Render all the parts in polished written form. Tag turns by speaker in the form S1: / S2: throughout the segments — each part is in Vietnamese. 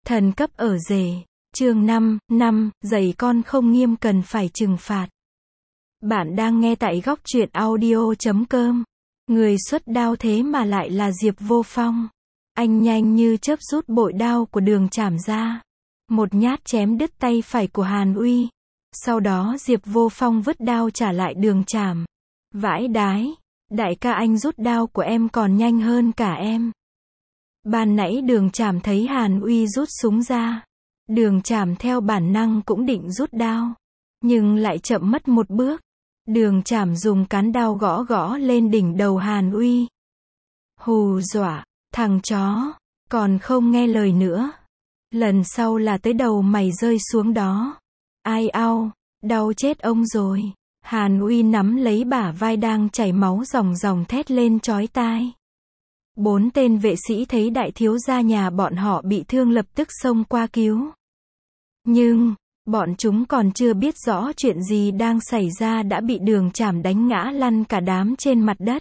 S1: Thần cấp ở rể. Chương 5, dạy con không nghiêm cần phải trừng phạt. Bạn đang nghe tại góc truyện audio.com. Người xuất đao thế mà lại là Diệp Vô Phong. Anh nhanh như chớp rút bội đao của Đường Trảm ra. Một nhát chém đứt tay phải của Hàn Uy. Sau đó Diệp Vô Phong vứt đao trả lại Đường Trảm. Vãi đái, đại ca anh rút đao của em còn nhanh hơn cả em. Ban nãy Đường Trảm thấy Hàn Uy rút súng ra. Đường Trảm theo bản năng cũng định rút đao. Nhưng lại chậm mất một bước. Đường Trảm dùng cán đao gõ gõ lên đỉnh đầu Hàn Uy. Hù dọa, thằng chó, còn không nghe lời nữa. Lần sau là tới đầu mày rơi xuống đó. Ai au, đau chết ông rồi. Hàn Uy nắm lấy bả vai đang chảy máu ròng ròng thét lên chói tai. 4 tên vệ sĩ thấy đại thiếu gia nhà bọn họ bị thương lập tức xông qua cứu. Nhưng, bọn chúng còn chưa biết rõ chuyện gì đang xảy ra đã bị Đường Trảm đánh ngã lăn cả đám trên mặt đất.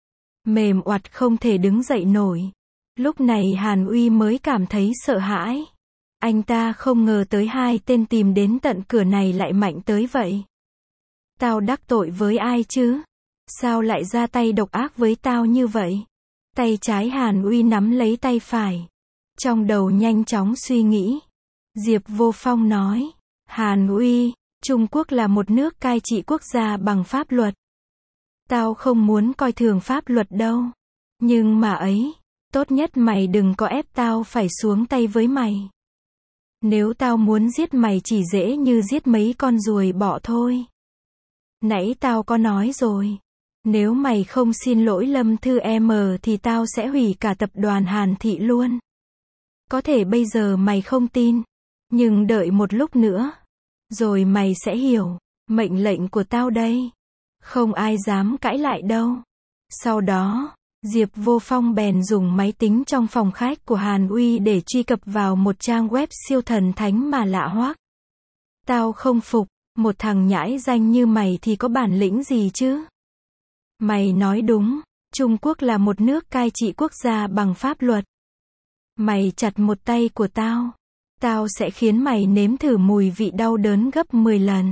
S1: Mềm oặt không thể đứng dậy nổi. Lúc này Hàn Uy mới cảm thấy sợ hãi. Anh ta không ngờ tới 2 tên tìm đến tận cửa này lại mạnh tới vậy. Tao đắc tội với ai chứ? Sao lại ra tay độc ác với tao như vậy? Tay trái Hàn Uy nắm lấy tay phải. Trong đầu nhanh chóng suy nghĩ. Diệp Vô Phong nói. Hàn Uy, Trung Quốc là một nước cai trị quốc gia bằng pháp luật. Tao không muốn coi thường pháp luật đâu. Nhưng mà ấy, tốt nhất mày đừng có ép tao phải xuống tay với mày. Nếu tao muốn giết mày chỉ dễ như giết mấy con ruồi bọ thôi. Nãy tao có nói rồi. Nếu mày không xin lỗi Lâm Thư M thì tao sẽ hủy cả tập đoàn Hàn Thị luôn. Có thể bây giờ mày không tin. Nhưng đợi một lúc nữa. Rồi mày sẽ hiểu. Mệnh lệnh của tao đây. Không ai dám cãi lại đâu. Sau đó, Diệp Vô Phong bèn dùng máy tính trong phòng khách của Hàn Uy để truy cập vào một trang web siêu thần thánh mà lạ hoắc. Tao không phục. Một thằng nhãi danh như mày thì có bản lĩnh gì chứ? Mày nói đúng, Trung Quốc là một nước cai trị quốc gia bằng pháp luật. Mày chặt một tay của tao, tao sẽ khiến mày nếm thử mùi vị đau đớn gấp 10 lần.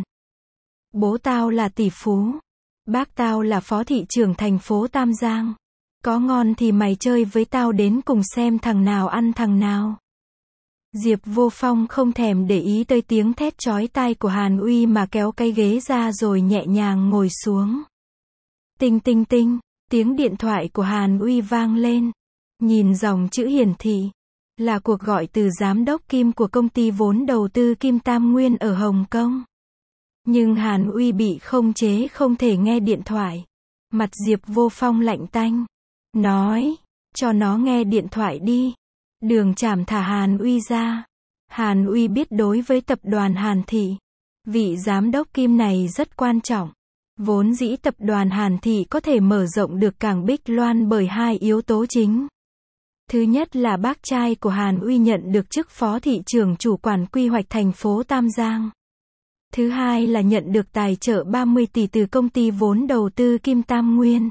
S1: Bố tao là tỷ phú, bác tao là phó thị trưởng thành phố Tam Giang. Có ngon thì mày chơi với tao đến cùng xem thằng nào ăn thằng nào. Diệp Vô Phong không thèm để ý tới tiếng thét chói tai của Hàn Uy mà kéo cái ghế ra rồi nhẹ nhàng ngồi xuống. Tinh tinh tinh, tiếng điện thoại của Hàn Uy vang lên. Nhìn dòng chữ hiển thị, là cuộc gọi từ giám đốc Kim của công ty vốn đầu tư Kim Tam Nguyên ở Hồng Kông. Nhưng Hàn Uy bị khống chế không thể nghe điện thoại. Mặt Diệp Vô Phong lạnh tanh. Nói, cho nó nghe điện thoại đi. Đường Trảm thả Hàn Uy ra. Hàn Uy biết đối với tập đoàn Hàn Thị, vị giám đốc Kim này rất quan trọng. Vốn dĩ tập đoàn Hàn Thị có thể mở rộng được cảng Bích Loan bởi 2 yếu tố chính. Thứ nhất là bác trai của Hàn Uy nhận được chức phó thị trưởng chủ quản quy hoạch thành phố Tam Giang. Thứ hai là nhận được tài trợ 30 tỷ từ công ty vốn đầu tư Kim Tam Nguyên.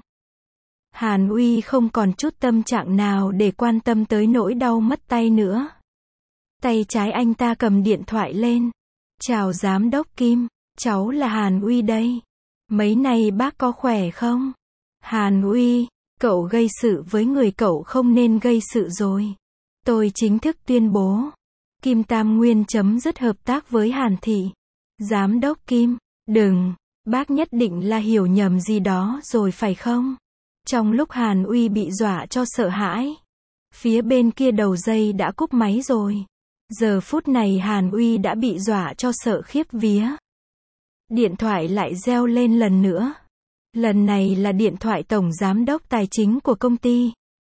S1: Hàn Uy không còn chút tâm trạng nào để quan tâm tới nỗi đau mất tay nữa. Tay trái anh ta cầm điện thoại lên. Chào giám đốc Kim, cháu là Hàn Uy đây. Mấy nay bác có khỏe không? Hàn Uy, cậu gây sự với người cậu không nên gây sự rồi. Tôi chính thức tuyên bố. Kim Tam Nguyên chấm dứt hợp tác với Hàn Thị. Giám đốc Kim, đừng, bác nhất định là hiểu nhầm gì đó rồi phải không? Trong lúc Hàn Uy bị dọa cho sợ hãi, phía bên kia đầu dây đã cúp máy rồi. Giờ phút này Hàn Uy đã bị dọa cho sợ khiếp vía. Điện thoại lại reo lên lần nữa. Lần này là điện thoại tổng giám đốc tài chính của công ty.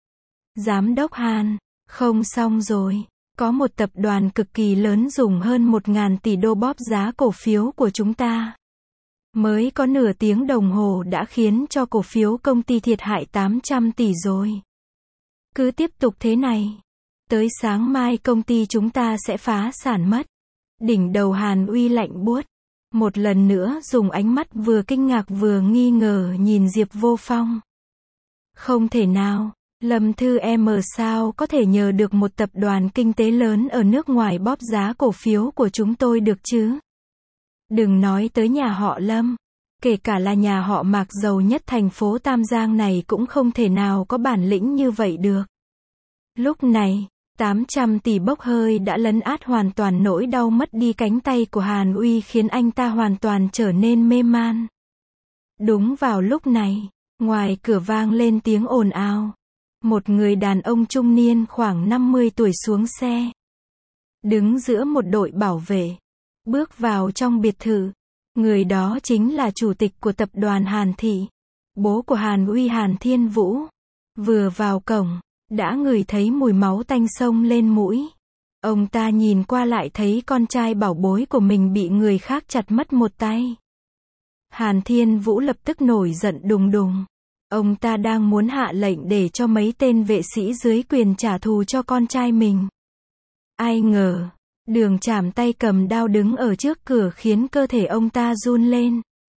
S1: Giám đốc Hàn, không xong rồi. Có một tập đoàn cực kỳ lớn dùng hơn 1.000 tỷ đô bóp giá cổ phiếu của chúng ta. Mới có nửa tiếng đồng hồ đã khiến cho cổ phiếu công ty thiệt hại 800 tỷ rồi. Cứ tiếp tục thế này, tới sáng mai công ty chúng ta sẽ phá sản mất. Đỉnh đầu Hàn Uy lạnh buốt. Một lần nữa dùng ánh mắt vừa kinh ngạc vừa nghi ngờ nhìn Diệp Vô Phong. Không thể nào, Lâm Thư Em sao có thể nhờ được một tập đoàn kinh tế lớn ở nước ngoài bóp giá cổ phiếu của chúng tôi được chứ? Đừng nói tới nhà họ Lâm. Kể cả là nhà họ Mạc giàu nhất thành phố Tam Giang này cũng không thể nào có bản lĩnh như vậy được. Lúc này, 800 tỷ bốc hơi đã lấn át hoàn toàn nỗi đau mất đi cánh tay của Hàn Uy khiến anh ta hoàn toàn trở nên mê man. Đúng vào lúc này, ngoài cửa vang lên tiếng ồn ào. Một người đàn ông trung niên khoảng 50 tuổi xuống xe. Đứng giữa một đội bảo vệ. Bước vào trong biệt thự. Người đó chính là chủ tịch của tập đoàn Hàn Thị. Bố của Hàn Uy, Hàn Thiên Vũ. Vừa vào cổng, đã ngửi thấy mùi máu tanh xông lên mũi. Ông ta nhìn qua lại thấy con trai bảo bối của mình bị người khác chặt mất một tay. Hàn Thiên Vũ lập tức nổi giận đùng đùng. Ông ta đang muốn hạ lệnh để cho mấy tên vệ sĩ dưới quyền trả thù cho con trai mình. Ai ngờ, Đường Trảm tay cầm đao đứng ở trước cửa khiến cơ thể ông ta run lên.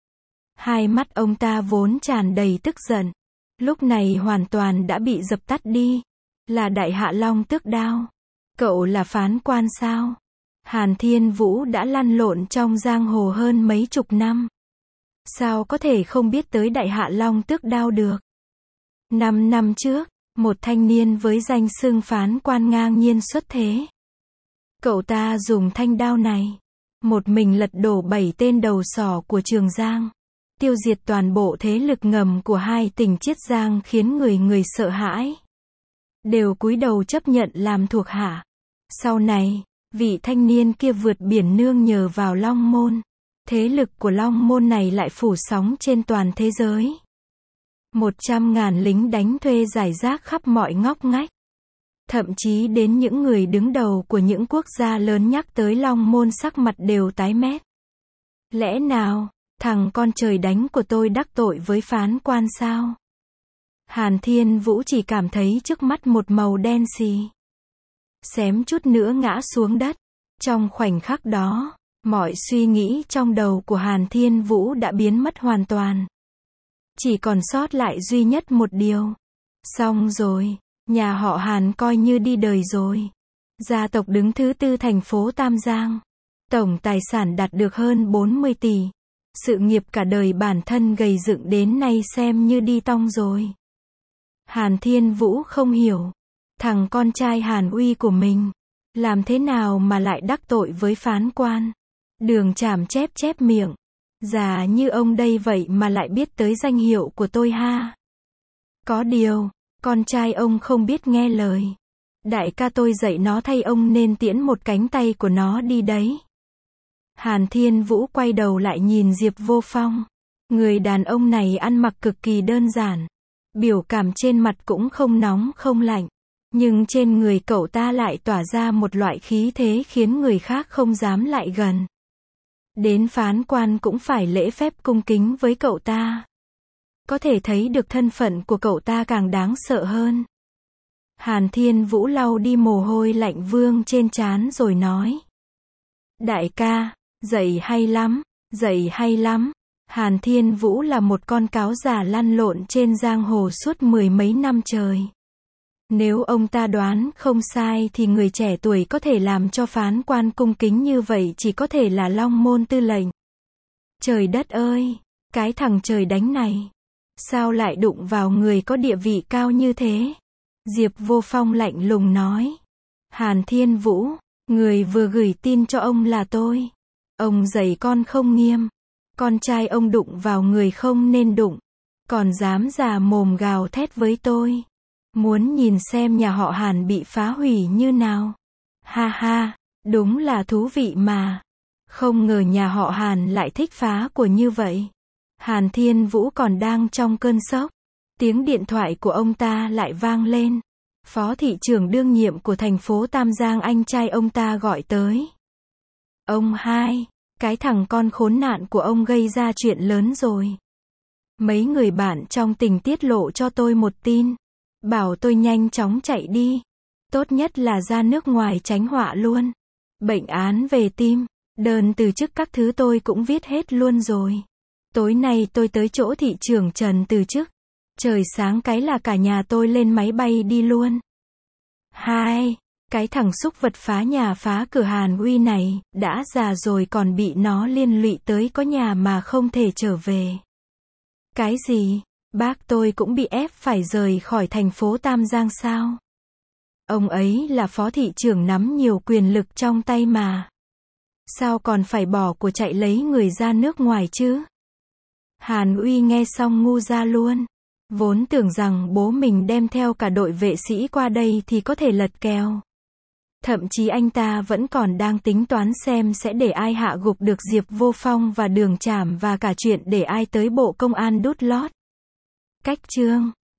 S1: Hai mắt ông ta vốn tràn đầy tức giận, lúc này hoàn toàn đã bị dập tắt đi. Là Đại Hạ Long Tước Đao. Cậu là phán quan sao? Hàn Thiên Vũ đã lăn lộn trong giang hồ hơn mấy chục năm. Sao có thể không biết tới Đại Hạ Long Tước Đao được? 5 năm trước, một thanh niên với danh xưng phán quan ngang nhiên xuất thế. Cậu ta dùng thanh đao này, một mình lật đổ 7 tên đầu sỏ của Trường Giang, tiêu diệt toàn bộ thế lực ngầm của hai tỉnh Chiết Giang khiến người người sợ hãi. Đều cúi đầu chấp nhận làm thuộc hạ. Sau này, vị thanh niên kia vượt biển nương nhờ vào Long Môn. Thế lực của Long Môn này lại phủ sóng trên toàn thế giới. 100.000 lính đánh thuê rải rác khắp mọi ngóc ngách. Thậm chí đến những người đứng đầu của những quốc gia lớn nhắc tới Long Môn sắc mặt đều tái mét. Lẽ nào, thằng con trời đánh của tôi đắc tội với phán quan sao? Hàn Thiên Vũ chỉ cảm thấy trước mắt một màu đen xì. Xém chút nữa ngã xuống đất. Trong khoảnh khắc đó, mọi suy nghĩ trong đầu của Hàn Thiên Vũ đã biến mất hoàn toàn. Chỉ còn sót lại duy nhất một điều. Xong rồi, nhà họ Hàn coi như đi đời rồi. Gia tộc đứng thứ 4 thành phố Tam Giang. Tổng tài sản đạt được hơn 40 tỷ. Sự nghiệp cả đời bản thân gầy dựng đến nay xem như đi tong rồi. Hàn Thiên Vũ không hiểu. Thằng con trai Hàn Uy của mình, làm thế nào mà lại đắc tội với phán quan? Đường Trảm chép miệng. Già như ông đây vậy mà lại biết tới danh hiệu của tôi ha. Có điều, con trai ông không biết nghe lời. Đại ca tôi dạy nó thay ông nên tiễn một cánh tay của nó đi đấy. Hàn Thiên Vũ quay đầu lại nhìn Diệp Vô Phong. Người đàn ông này ăn mặc cực kỳ đơn giản. Biểu cảm trên mặt cũng không nóng không lạnh. Nhưng trên người cậu ta lại tỏa ra một loại khí thế khiến người khác không dám lại gần. Đến phán quan cũng phải lễ phép cung kính với cậu ta. Có thể thấy được thân phận của cậu ta càng đáng sợ hơn. Hàn Thiên Vũ lau đi mồ hôi lạnh vương trên trán rồi nói. Đại ca, dạy hay lắm, dạy hay lắm. Hàn Thiên Vũ là một con cáo già lăn lộn trên giang hồ suốt 10 mấy năm trời. Nếu ông ta đoán không sai thì người trẻ tuổi có thể làm cho phán quan cung kính như vậy chỉ có thể là Long Môn tư lệnh. Trời đất ơi, cái thằng trời đánh này, sao lại đụng vào người có địa vị cao như thế? Diệp Vô Phong lạnh lùng nói. Hàn Thiên Vũ, người vừa gửi tin cho ông là tôi. Ông dạy con không nghiêm. Con trai ông đụng vào người không nên đụng. Còn dám già mồm gào thét với tôi. Muốn nhìn xem nhà họ Hàn bị phá hủy như nào. Ha ha, đúng là thú vị mà. Không ngờ nhà họ Hàn lại thích phá của như vậy. Hàn Thiên Vũ còn đang trong cơn sốc. Tiếng điện thoại của ông ta lại vang lên. Phó thị trưởng đương nhiệm của thành phố Tam Giang anh trai ông ta gọi tới. Ông hai, cái thằng con khốn nạn của ông gây ra chuyện lớn rồi. Mấy người bạn trong tỉnh tiết lộ cho tôi một tin. Bảo tôi nhanh chóng chạy đi. Tốt nhất là ra nước ngoài tránh họa luôn. Bệnh án về tim, đơn từ chức các thứ tôi cũng viết hết luôn rồi. Tối nay tôi tới chỗ thị trưởng Trần từ chức. Trời sáng cái là cả nhà tôi lên máy bay đi luôn. Hai, cái thằng xúc vật phá nhà phá cửa Hàn Uy này, đã già rồi còn bị nó liên lụy tới có nhà mà không thể trở về. Cái gì? Bác tôi cũng bị ép phải rời khỏi thành phố Tam Giang sao? Ông ấy là phó thị trưởng nắm nhiều quyền lực trong tay mà. Sao còn phải bỏ của chạy lấy người ra nước ngoài chứ? Hàn Uy nghe xong ngu ra luôn. Vốn tưởng rằng bố mình đem theo cả đội vệ sĩ qua đây thì có thể lật kèo. Thậm chí anh ta vẫn còn đang tính toán xem sẽ để ai hạ gục được Diệp Vô Phong và Đường Trảm và cả chuyện để ai tới Bộ Công an đút lót. Cách chương